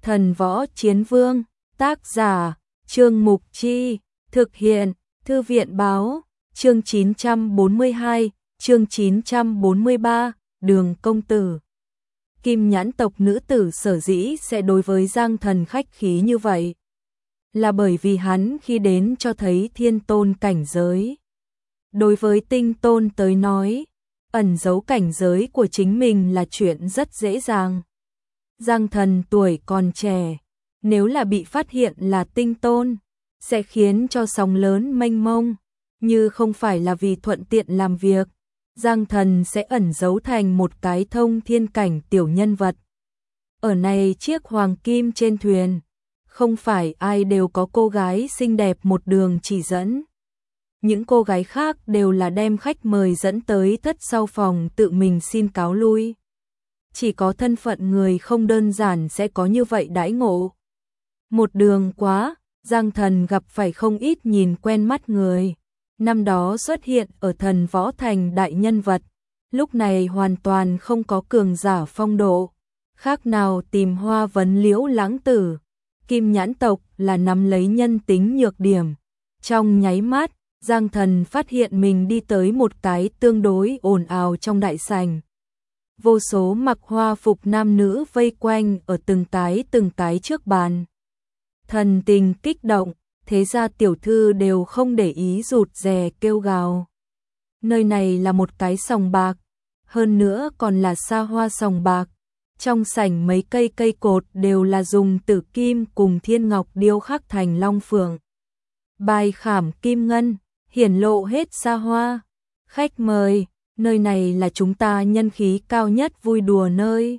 Thần Võ Chiến Vương, tác giả, Trương Mục Chi, thực hiện, Thư viện Báo, chương 942, chương 943, Đường Công Tử. Kim Nhãn tộc nữ tử sở dĩ sẽ đối với Giang Thần khách khí như vậy, là bởi vì hắn khi đến cho thấy thiên tôn cảnh giới. Đối với tinh tôn tới nói, ẩn giấu cảnh giới của chính mình là chuyện rất dễ dàng. Giang Thần tuổi còn trẻ, nếu là bị phát hiện là tinh tôn, sẽ khiến cho sóng lớn mênh mông, như không phải là vì thuận tiện làm việc, Giang Thần sẽ ẩn giấu thành một cái thông thiên cảnh tiểu nhân vật. Ở này chiếc hoàng kim trên thuyền, không phải ai đều có cô gái xinh đẹp một đường chỉ dẫn. Những cô gái khác đều là đem khách mời dẫn tới thất sau phòng tự mình xin cáo lui. Chỉ có thân phận người không đơn giản sẽ có như vậy đãi ngộ. Một đường quá, Giang Thần gặp phải không ít nhìn quen mắt người. Năm đó xuất hiện ở Thần Võ Thành đại nhân vật, lúc này hoàn toàn không có cường giả phong độ, khác nào tìm Hoa Vấn Liễu lãng tử. Kim Nhãn tộc là nắm lấy nhân tính nhược điểm. Trong nháy mắt, Giang Thần phát hiện mình đi tới một cái tương đối ồn ào trong đại sảnh. Vô số mặc hoa phục nam nữ vây quanh ở từng cái trước bàn. Thần tình kích động, thế ra tiểu thư đều không để ý rụt rè kêu gào. Nơi này là một cái sòng bạc, hơn nữa còn là xa hoa sòng bạc. Trong sảnh mấy cây cột đều là dùng tử kim cùng thiên ngọc điêu khắc thành long phượng. Bài khảm kim ngân, hiển lộ hết xa hoa. Khách mời, nơi này là chúng ta nhân khí cao nhất vui đùa nơi.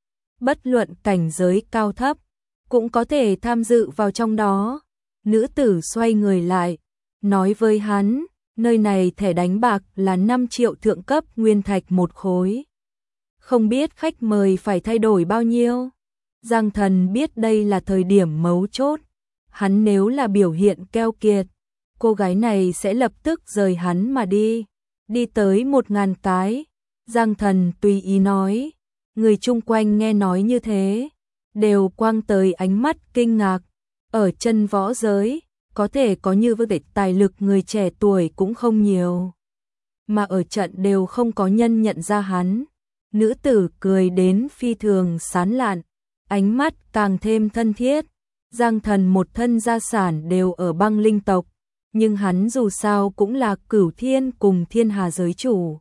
Bất luận cảnh giới cao thấp, cũng có thể tham dự vào trong đó. Nữ tử xoay người lại, nói với hắn, nơi này thẻ đánh bạc là 5 triệu thượng cấp nguyên thạch một khối. Không biết khách mời phải thay đổi bao nhiêu. Giang Thần biết đây là thời điểm mấu chốt. Hắn nếu là biểu hiện keo kiệt, cô gái này sẽ lập tức rời hắn mà đi. Đi tới 1000 cái. Giang Thần tùy ý nói. Người chung quanh nghe nói như thế, đều quang tới ánh mắt kinh ngạc. Ở chân võ giới, có thể có như vậy tài lực người trẻ tuổi cũng không nhiều. Mà ở trận đều không có nhân nhận ra hắn. Nữ tử cười đến phi thường sán lạn, ánh mắt càng thêm thân thiết. Giang Thần một thân gia sản đều ở băng linh tộc, nhưng hắn dù sao cũng là Cửu Thiên cùng Thiên Hà giới chủ.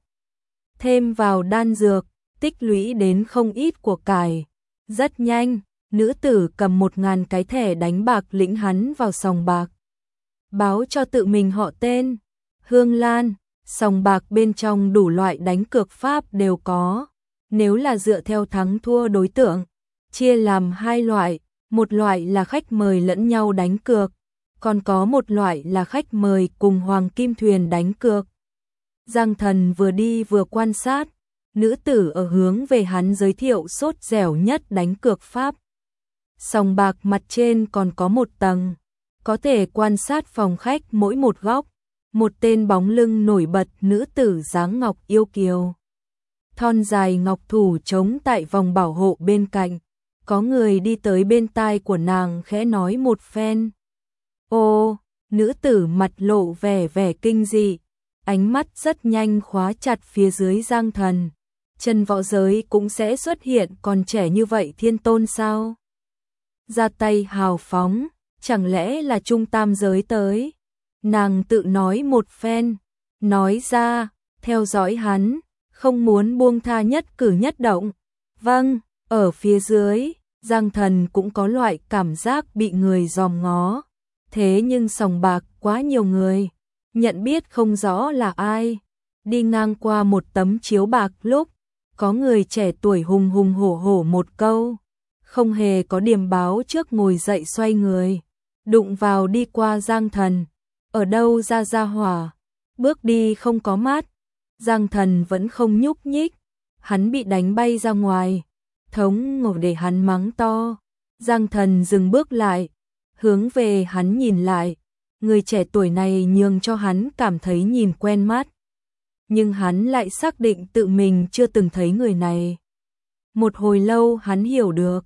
Thêm vào đan dược, tích lũy đến không ít của cải. Rất nhanh, nữ tử cầm 1000 cái thẻ đánh bạc lĩnh hắn vào sòng bạc. Báo cho tự mình họ tên, Hương Lan, sòng bạc bên trong đủ loại đánh cược pháp đều có. Nếu là dựa theo thắng thua đối tượng, chia làm 2 loại, một loại là khách mời lẫn nhau đánh cược, còn có một loại là khách mời cùng Hoàng Kim Thuyền đánh cược. Giang Thần vừa đi vừa quan sát, nữ tử ở hướng về hắn giới thiệu sốt dẻo nhất đánh cược pháp. Sòng bạc mặt trên còn có một tầng, có thể quan sát phòng khách mỗi một góc, một tên bóng lưng nổi bật nữ tử dáng ngọc yêu kiều. Thon dài ngọc thủ chống tại vòng bảo hộ bên cạnh, có người đi tới bên tai của nàng khẽ nói một phen. Ô, nữ tử mặt lộ vẻ kinh dị, ánh mắt rất nhanh khóa chặt phía dưới Giang Thần. Chân võ giới cũng sẽ xuất hiện còn trẻ như vậy thiên tôn sao? Ra tay hào phóng, chẳng lẽ là trung tam giới tới? Nàng tự nói một phen, nói ra, theo dõi hắn, không muốn buông tha nhất cử nhất động. Vâng, ở phía dưới, Giang Thần cũng có loại cảm giác bị người dòm ngó. Thế nhưng sòng bạc quá nhiều người, nhận biết không rõ là ai. Đi ngang qua một tấm chiếu bạc lúc, có người trẻ tuổi hùng hùng hổ hổ một câu, không hề có điểm báo trước ngồi dậy xoay người, đụng vào đi qua Giang Thần. Ở đâu ra hỏa, bước đi không có mát. Giang Thần vẫn không nhúc nhích, hắn bị đánh bay ra ngoài, thống ngộ để hắn mắng to. Giang Thần dừng bước lại, hướng về hắn nhìn lại, người trẻ tuổi này nhường cho hắn cảm thấy nhìn quen mắt. Nhưng hắn lại xác định tự mình chưa từng thấy người này. Một hồi lâu hắn hiểu được,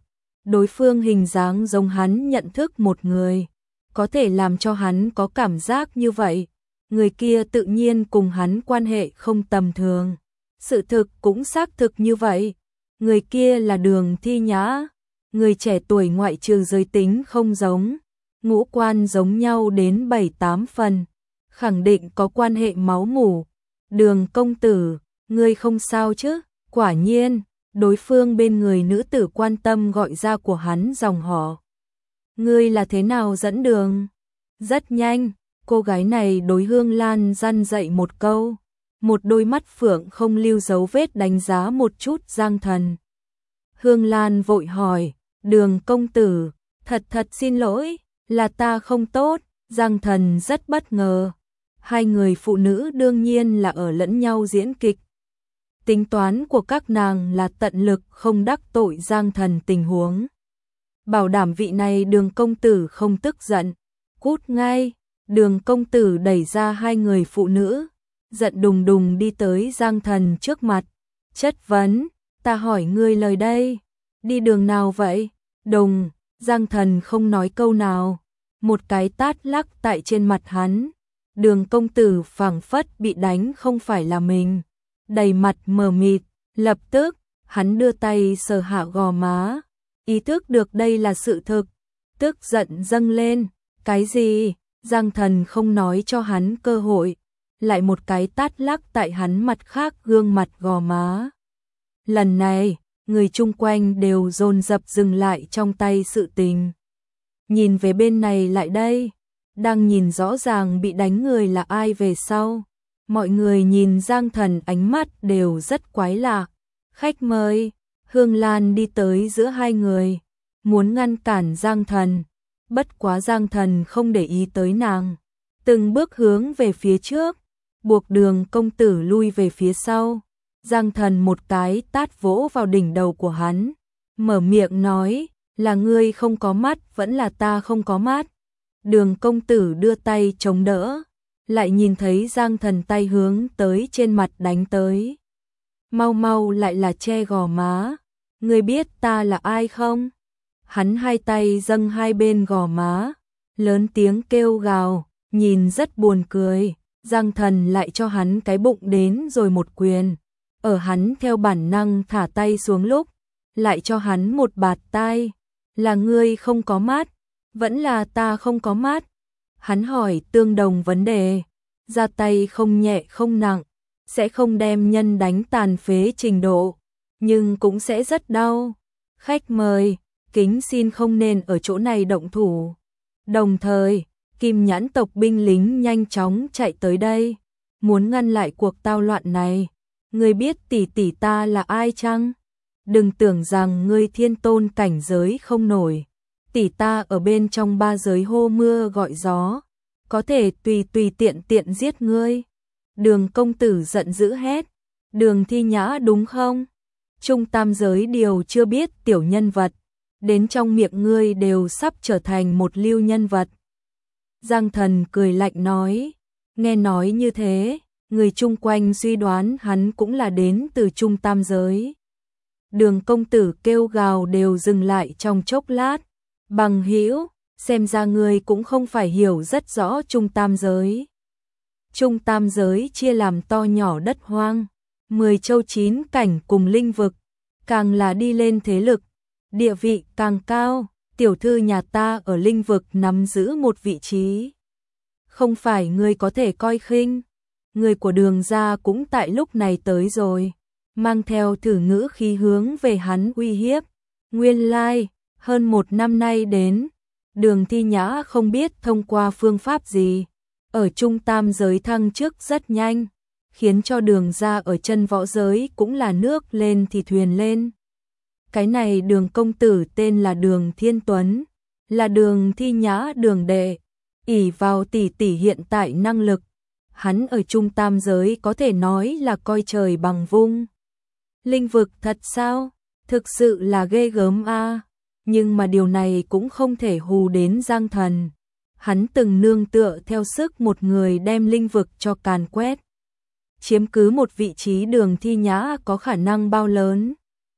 đối phương hình dáng giống hắn nhận thức một người, có thể làm cho hắn có cảm giác như vậy, người kia tự nhiên cùng hắn quan hệ không tầm thường. Sự thực cũng xác thực như vậy, người kia là Đường Thi Nhã, người trẻ tuổi ngoại trừ giới tính không giống, ngũ quan giống nhau đến 7-8 phần, khẳng định có quan hệ máu mủ. Đường công tử, ngươi không sao chứ? Quả nhiên, đối phương bên người nữ tử quan tâm gọi ra của hắn dòng họ. Ngươi là thế nào dẫn đường? Rất nhanh, cô gái này đối Hương Lan răn dạy một câu, một đôi mắt phượng không lưu dấu vết đánh giá một chút Giang Thần. Hương Lan vội hỏi, Đường công tử, thật xin lỗi, là ta không tốt. Giang Thần rất bất ngờ. Hai người phụ nữ đương nhiên là ở lẫn nhau diễn kịch. Tính toán của các nàng là tận lực không đắc tội Giang Thần tình huống. Bảo đảm vị này Đường công tử không tức giận. Cút ngay, Đường công tử đẩy ra hai người phụ nữ, giận đùng đùng đi tới Giang Thần trước mặt. Chất vấn, ta hỏi ngươi lời đây, đi đường nào vậy? Đùng, Giang Thần không nói câu nào, một cái tát lắc tại trên mặt hắn. Đường công tử phảng phất bị đánh không phải là mình, đầy mặt mờ mịt, lập tức, hắn đưa tay sờ hạ gò má, ý thức được đây là sự thực, tức giận dâng lên, cái gì? Giang Thần không nói cho hắn cơ hội, lại một cái tát lắc tại hắn mặt khác gương mặt gò má. Lần này, người chung quanh đều dồn dập dừng lại trong tay sự tình. Nhìn về bên này lại đây, đang nhìn rõ ràng bị đánh người là ai về sau. Mọi người nhìn Giang Thần ánh mắt đều rất quái lạ. Khách mời, Hương Lan đi tới giữa hai người, muốn ngăn cản Giang Thần. Bất quá Giang Thần không để ý tới nàng, từng bước hướng về phía trước, buộc Đường công tử lui về phía sau. Giang Thần một cái tát vỗ vào đỉnh đầu của hắn, mở miệng nói, là ngươi không có mắt vẫn là ta không có mắt. Đường công tử đưa tay chống đỡ, lại nhìn thấy Giang Thần tay hướng tới trên mặt đánh tới. Mau mau lại là che gò má, ngươi biết ta là ai không? Hắn hai tay dâng hai bên gò má, lớn tiếng kêu gào, nhìn rất buồn cười. Giang Thần lại cho hắn cái bụng đến rồi một quyền. Ở hắn theo bản năng thả tay xuống lúc, lại cho hắn một bạt tai. Là ngươi không có mắt, vẫn là ta không có mắt? Hắn hỏi tương đồng vấn đề, ra tay không nhẹ không nặng, sẽ không đem nhân đánh tàn phế trình độ, nhưng cũng sẽ rất đau. Khách mời, kính xin không nên ở chỗ này động thủ. Đồng thời, Kim Nhãn tộc binh lính nhanh chóng chạy tới đây, muốn ngăn lại cuộc tao loạn này. Ngươi biết tỷ tỷ ta là ai chăng? Đừng tưởng rằng ngươi thiên tôn cảnh giới không nổi. Tỷ ta ở bên trong ba giới hô mưa gọi gió, có thể tùy tiện giết ngươi. Đường công tử giận dữ hét, Đường Thi Nhã đúng không? Trung tam giới điều chưa biết tiểu nhân vật, đến trong miệng ngươi đều sắp trở thành một lưu nhân vật. Giang Thần cười lạnh nói, nghe nói như thế, người chung quanh suy đoán hắn cũng là đến từ trung tam giới. Đường công tử kêu gào đều dừng lại trong chốc lát. Bằng hữu, xem ra ngươi cũng không phải hiểu rất rõ trung tam giới. Trung tam giới chia làm to nhỏ đất hoang, 10 châu 9 cảnh cùng linh vực, càng là đi lên thế lực, địa vị càng cao. Tiểu thư nhà ta ở linh vực nắm giữ một vị trí, không phải ngươi có thể coi khinh. Người của Đường gia cũng tại lúc này tới rồi, mang theo thử ngữ khí hướng về hắn uy hiếp. Nguyên lai, hơn 1 năm nay đến, Đường Thi Nhã không biết thông qua phương pháp gì, ở trung tam giới thăng chức rất nhanh, khiến cho Đường gia ở chân võ giới cũng là nước lên thì thuyền lên. Cái này Đường công tử tên là Đường Thiên Tuấn, là Đường Thi Nhã đường đệ, ỷ vào tỷ tỷ hiện tại năng lực, hắn ở trung tam giới có thể nói là coi trời bằng vung. Linh vực thật sao? Thực sự là ghê gớm a. Nhưng mà điều này cũng không thể hù đến Giang Thần. Hắn từng nương tựa theo sức một người đem linh vực cho càn quét. Chiếm cứ một vị trí Đường Thi Nhã có khả năng bao lớn?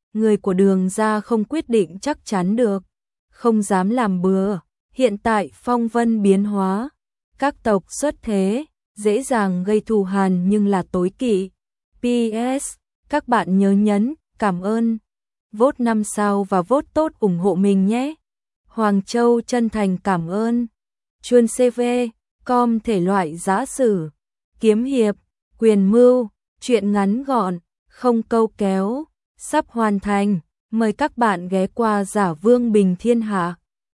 người của Đường gia không quyết định chắc chắn được, không dám làm bừa. Hiện tại phong vân biến hóa, các tộc xuất thế, dễ dàng gây thù hằn nhưng là tối kỵ. PS, các bạn nhớ nhấn cảm ơn, vote 5 sao và vote tốt ủng hộ mình nhé. Hoàng Châu chân thành cảm ơn. Chuân CV, com thể loại giã sử, kiếm hiệp, quyền mưu, truyện ngắn gọn, không câu kéo, sắp hoàn thành. Mời các bạn ghé qua Giả Vương Bình Thiên Hạ.